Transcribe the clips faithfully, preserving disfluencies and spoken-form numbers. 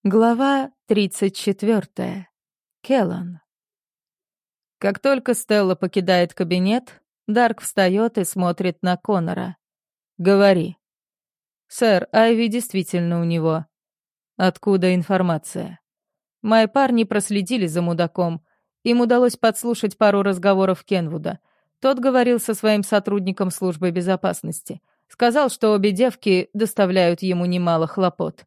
Глава тридцать четвёртая. Келлан. Как только Стелла покидает кабинет, Дарк встает и смотрит на Коннора. «Говори». «Сэр, Айви действительно у него». «Откуда информация?» «Мои парни проследили за мудаком. Им удалось подслушать пару разговоров Кенвуда. Тот говорил со своим сотрудником службы безопасности. Сказал, что обе девки доставляют ему немало хлопот».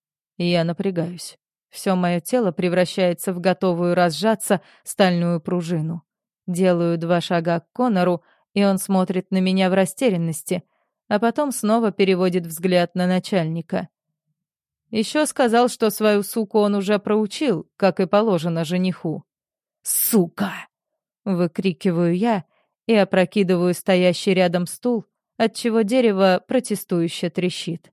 Я напрягаюсь. Все мое тело превращается в готовую разжаться стальную пружину. Делаю два шага к Коннору, и он смотрит на меня в растерянности, а потом снова переводит взгляд на начальника. Еще сказал, что свою суку он уже проучил, как и положено жениху. «Сука!» — выкрикиваю я и опрокидываю стоящий рядом стул, отчего дерево протестующе трещит.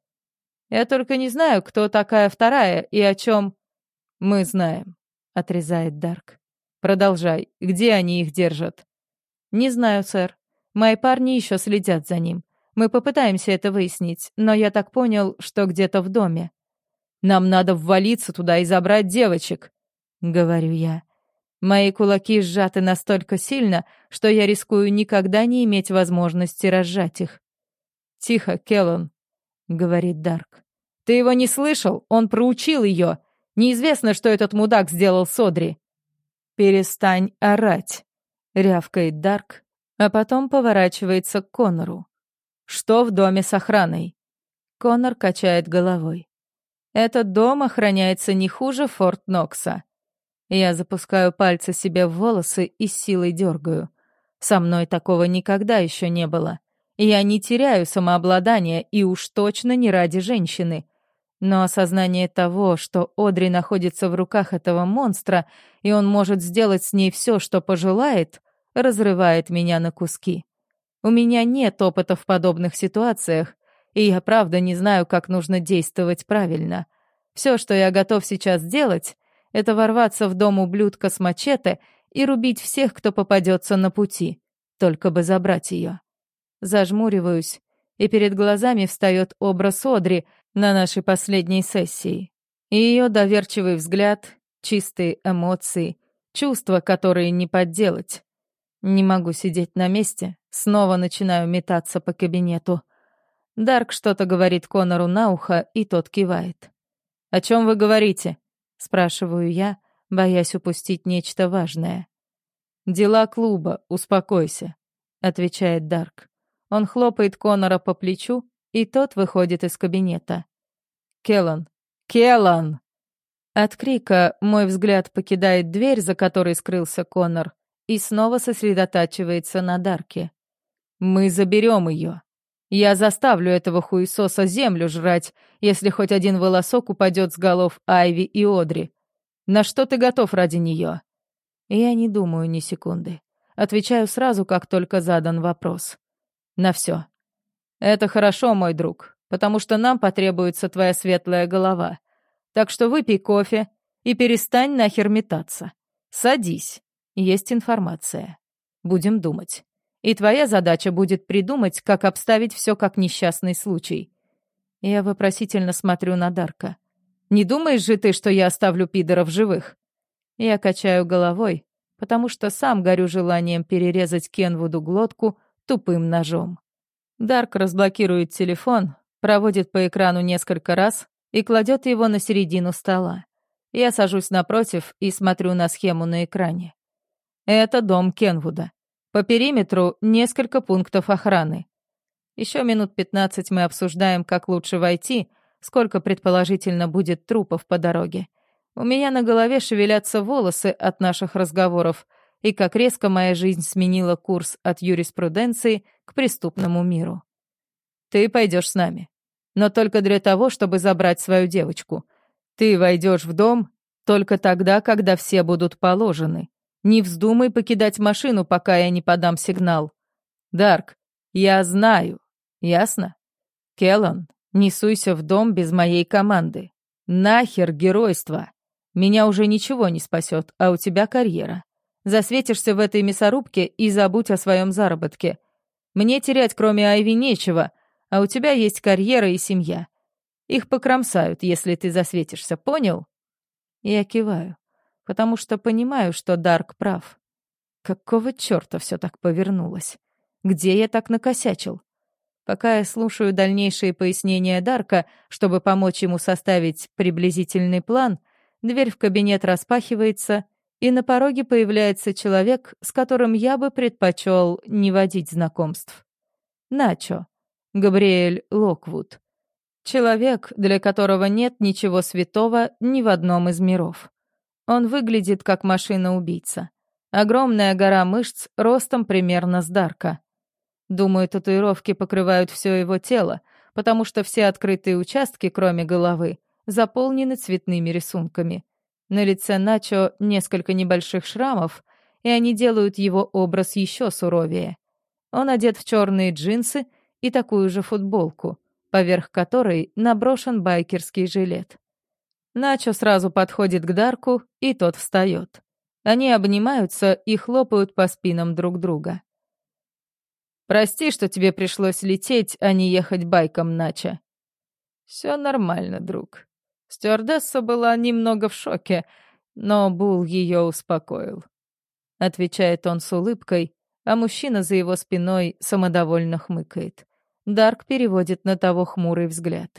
«Я только не знаю, кто такая вторая и о чем...» «Мы знаем», — отрезает Дарк. «Продолжай. Где они их держат?» «Не знаю, сэр. Мои парни еще следят за ним. Мы попытаемся это выяснить, но я так понял, что где-то в доме». «Нам надо ввалиться туда и забрать девочек», — говорю я. Мои кулаки сжаты настолько сильно, что я рискую никогда не иметь возможности разжать их. «Тихо, Келлан», — говорит Дарк. «Ты его не слышал? Он проучил ее. Неизвестно, что этот мудак сделал с Одри». «Перестань орать», — рявкает Дарк, а потом поворачивается к Коннору. «Что в доме с охраной?» Коннор качает головой. «Этот дом охраняется не хуже Форт Нокса». Я запускаю пальцы себе в волосы и с силой дергаю. Со мной такого никогда еще не было. Я не теряю самообладание и уж точно не ради женщины. Но осознание того, что Одри находится в руках этого монстра, и он может сделать с ней все, что пожелает, разрывает меня на куски. У меня нет опыта в подобных ситуациях, и я правда не знаю, как нужно действовать правильно. Все, что я готов сейчас сделать, это ворваться в дом ублюдка с мачете и рубить всех, кто попадется на пути, только бы забрать ее. Зажмуриваюсь, и перед глазами встает образ Одри на нашей последней сессии. И ее доверчивый взгляд, чистые эмоции, чувства, которые не подделать. Не могу сидеть на месте, снова начинаю метаться по кабинету. Дарк что-то говорит Коннору на ухо, и тот кивает. «О чем вы говорите?» — спрашиваю я, боясь упустить нечто важное. «Дела клуба, успокойся», — отвечает Дарк. Он хлопает Коннора по плечу, и тот выходит из кабинета. «Келлан! Келлан!» От крика мой взгляд покидает дверь, за которой скрылся Коннор, и снова сосредотачивается на Дарке. «Мы заберем ее. Я заставлю этого хуесоса землю жрать, если хоть один волосок упадет с голов Айви и Одри. На что ты готов ради нее?» Я не думаю ни секунды. Отвечаю сразу, как только задан вопрос. «На все. Это хорошо, мой друг, потому что нам потребуется твоя светлая голова. Так что выпей кофе и перестань нахер метаться. Садись. Есть информация. Будем думать. И твоя задача будет придумать, как обставить все как несчастный случай». Я вопросительно смотрю на Дарка. «Не думаешь же ты, что я оставлю пидоров живых?» Я качаю головой, потому что сам горю желанием перерезать Кенвуду глотку тупым ножом. Дарк разблокирует телефон, проводит по экрану несколько раз и кладет его на середину стола. Я сажусь напротив и смотрю на схему на экране. Это дом Кенвуда. По периметру несколько пунктов охраны. Еще минут пятнадцать мы обсуждаем, как лучше войти, сколько предположительно будет трупов по дороге. У меня на голове шевелятся волосы от наших разговоров, и как резко моя жизнь сменила курс от юриспруденции к преступному миру. «Ты пойдешь с нами, но только для того, чтобы забрать свою девочку. Ты войдешь в дом только тогда, когда все будут положены. Не вздумай покидать машину, пока я не подам сигнал. Дарк, я знаю, ясно? Келлан, не суйся в дом без моей команды. Нахер геройство. Меня уже ничего не спасет, а у тебя карьера. Засветишься в этой мясорубке и забудь о своем заработке. Мне терять, кроме Айви, нечего, а у тебя есть карьера и семья. Их покромсают, если ты засветишься, понял?» Я киваю, потому что понимаю, что Дарк прав. Какого чёрта всё так повернулось? Где я так накосячил? Пока я слушаю дальнейшие пояснения Дарка, чтобы помочь ему составить приблизительный план, дверь в кабинет распахивается, и на пороге появляется человек, с которым я бы предпочел не водить знакомств. Начо. Габриэль Локвуд. Человек, для которого нет ничего святого ни в одном из миров. Он выглядит как машина-убийца. Огромная гора мышц ростом примерно с Дарка. Думаю, татуировки покрывают все его тело, потому что все открытые участки, кроме головы, заполнены цветными рисунками. На лице Начо несколько небольших шрамов, и они делают его образ еще суровее. Он одет в черные джинсы и такую же футболку, поверх которой наброшен байкерский жилет. Начо сразу подходит к Дарку, и тот встает. Они обнимаются и хлопают по спинам друг друга. «Прости, что тебе пришлось лететь, а не ехать байком, Начо». «Все нормально, друг». Стюардесса была немного в шоке, но Бул ее успокоил. Отвечает он с улыбкой, а мужчина за его спиной самодовольно хмыкает. Дарк переводит на того хмурый взгляд.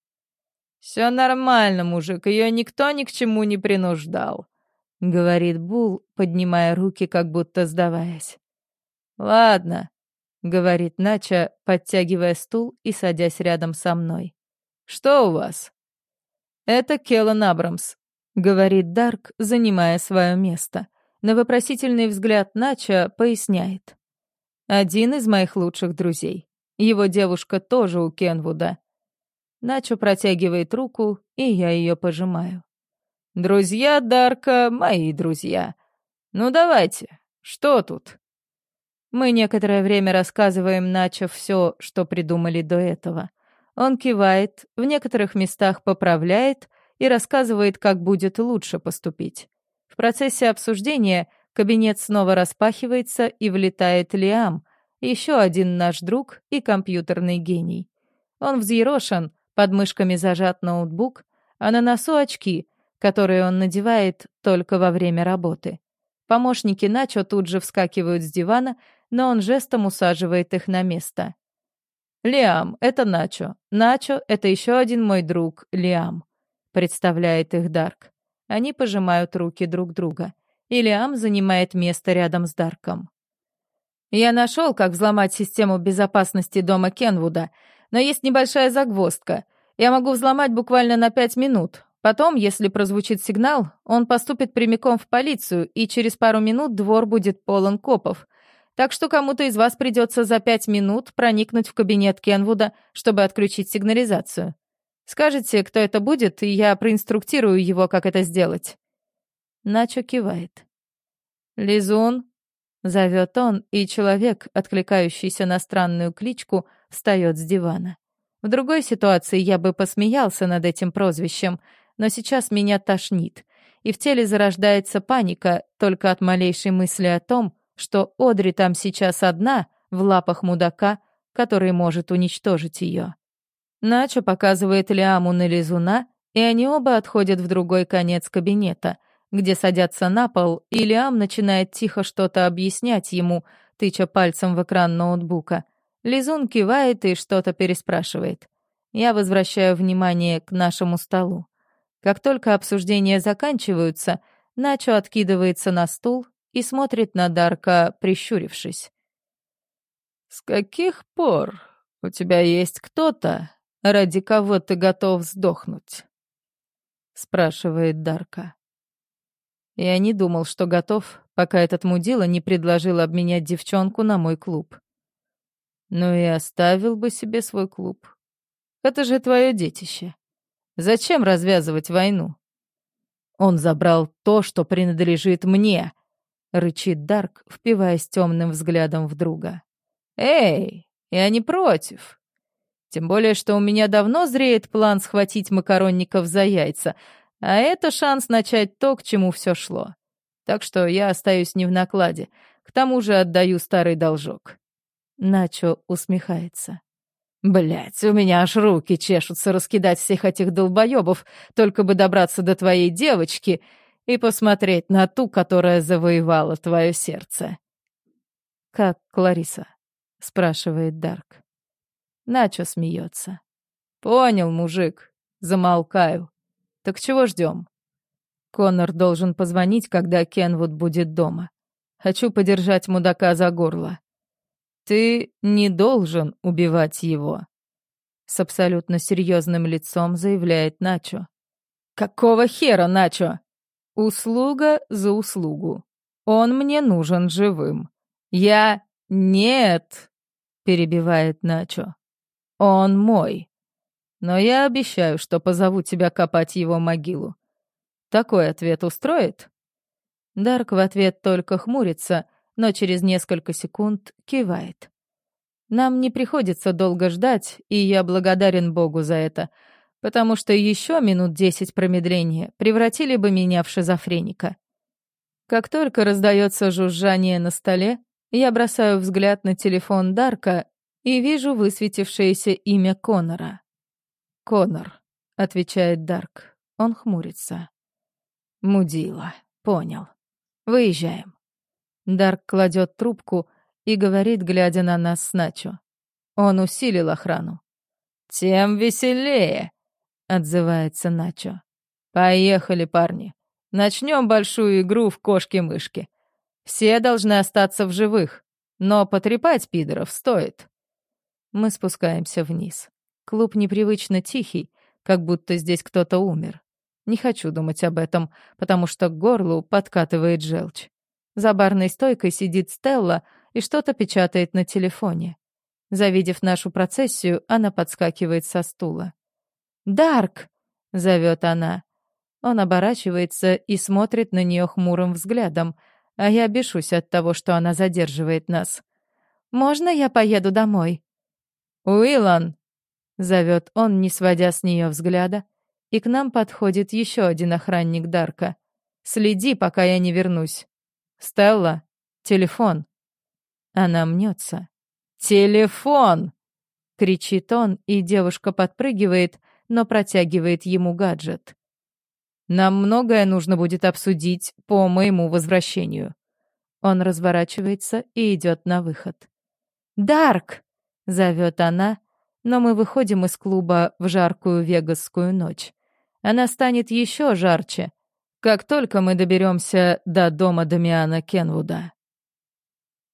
«Все нормально, мужик, ее никто ни к чему не принуждал», — говорит Бул, поднимая руки, как будто сдаваясь. «Ладно», — говорит Начо, подтягивая стул и садясь рядом со мной. «Что у вас?» «Это Келлан Абрамс», — говорит Дарк, занимая свое место. На вопросительный взгляд Начо поясняет. «Один из моих лучших друзей. Его девушка тоже у Кенвуда». Начо протягивает руку, и я ее пожимаю. «Друзья Дарка — мои друзья. Ну давайте, что тут?» Мы некоторое время рассказываем Начо все, что придумали до этого. Он кивает, в некоторых местах поправляет и рассказывает, как будет лучше поступить. В процессе обсуждения кабинет снова распахивается, и влетает Лиам, еще один наш друг и компьютерный гений. Он взъерошен, под мышками зажат ноутбук, а на носу очки, которые он надевает только во время работы. Помощники Начо тут же вскакивают с дивана, но он жестом усаживает их на место. «Лиам, это Начо. Начо — это еще один мой друг, Лиам», — представляет их Дарк. Они пожимают руки друг друга, и Лиам занимает место рядом с Дарком. «Я нашел, как взломать систему безопасности дома Кенвуда, но есть небольшая загвоздка. Я могу взломать буквально на пять минут. Потом, если прозвучит сигнал, он поступит прямиком в полицию, и через пару минут двор будет полон копов. Так что кому-то из вас придется за пять минут проникнуть в кабинет Кенвуда, чтобы отключить сигнализацию. Скажете, кто это будет, и я проинструктирую его, как это сделать». Начо кивает. «Лизун», — зовет он, и человек, откликающийся на странную кличку, встает с дивана. В другой ситуации я бы посмеялся над этим прозвищем, но сейчас меня тошнит, и в теле зарождается паника только от малейшей мысли о том, что Одри там сейчас одна, в лапах мудака, который может уничтожить ее. Начо показывает Лиаму на Лизуна, и они оба отходят в другой конец кабинета, где садятся на пол, и Лиам начинает тихо что-то объяснять ему, тыча пальцем в экран ноутбука. Лизун кивает и что-то переспрашивает. Я возвращаю внимание к нашему столу. Как только обсуждения заканчиваются, Начо откидывается на стул и смотрит на Дарка, прищурившись. «С каких пор у тебя есть кто-то, ради кого ты готов сдохнуть?» — спрашивает Дарка. Я не думал, что готов, пока этот мудила не предложил обменять девчонку на мой клуб. Ну и оставил бы себе свой клуб. Это же твое детище. Зачем развязывать войну? Он забрал то, что принадлежит мне, рычит Дарк, впиваясь темным взглядом в друга. Эй, я не против. Тем более, что у меня давно зреет план схватить макаронников за яйца, а это шанс начать то, к чему все шло. Так что я остаюсь не в накладе, к тому же отдаю старый должок. Начо усмехается. Блядь, у меня аж руки чешутся раскидать всех этих долбоёбов, только бы добраться до твоей девочки и посмотреть на ту, которая завоевала твое сердце. «Как Клариса?» — спрашивает Дарк. Начо смеется. «Понял, мужик. Замолкаю. Так чего ждем? Коннор должен позвонить, когда Кенвуд будет дома. Хочу подержать мудака за горло. Ты не должен убивать его», — с абсолютно серьезным лицом заявляет Начо. «Какого хера, Начо? Услуга за услугу. Он мне нужен живым. Я... Нет!» — перебивает Начо. «Он мой. Но я обещаю, что позову тебя копать его могилу. Такой ответ устроит?» Дарк в ответ только хмурится, но через несколько секунд кивает. Нам не приходится долго ждать, и я благодарен Богу за это, потому что еще минут десять промедления превратили бы меня в шизофреника. Как только раздается жужжание на столе, я бросаю взгляд на телефон Дарка и вижу высветившееся имя Коннора. «Коннор», — отвечает Дарк. Он хмурится. «Мудила. Понял. Выезжаем». Дарк кладет трубку и говорит, глядя на нас с Начо. Он усилил охрану. «Тем веселее», — отзывается Начо. «Поехали, парни. Начнем большую игру в кошки-мышки. Все должны остаться в живых, но потрепать пидоров стоит». Мы спускаемся вниз. Клуб непривычно тихий, как будто здесь кто-то умер. Не хочу думать об этом, потому что к горлу подкатывает желчь. За барной стойкой сидит Стелла и что-то печатает на телефоне. Завидев нашу процессию, она подскакивает со стула. «Дарк!» — зовет она. Он оборачивается и смотрит на нее хмурым взглядом, а я бешусь от того, что она задерживает нас. «Можно я поеду домой?» «Уиллан!» — зовет он, не сводя с нее взгляда, и к нам подходит еще один охранник Дарка. «Следи, пока я не вернусь. Стелла, телефон». Она мнется. «Телефон!» — кричит он, и девушка подпрыгивает, но протягивает ему гаджет. «Нам многое нужно будет обсудить по моему возвращению». Он разворачивается и идет на выход. «Дарк!» — зовет она, но мы выходим из клуба в жаркую вегасскую ночь. Она станет еще жарче, как только мы доберемся до дома Дамиана Кенвуда.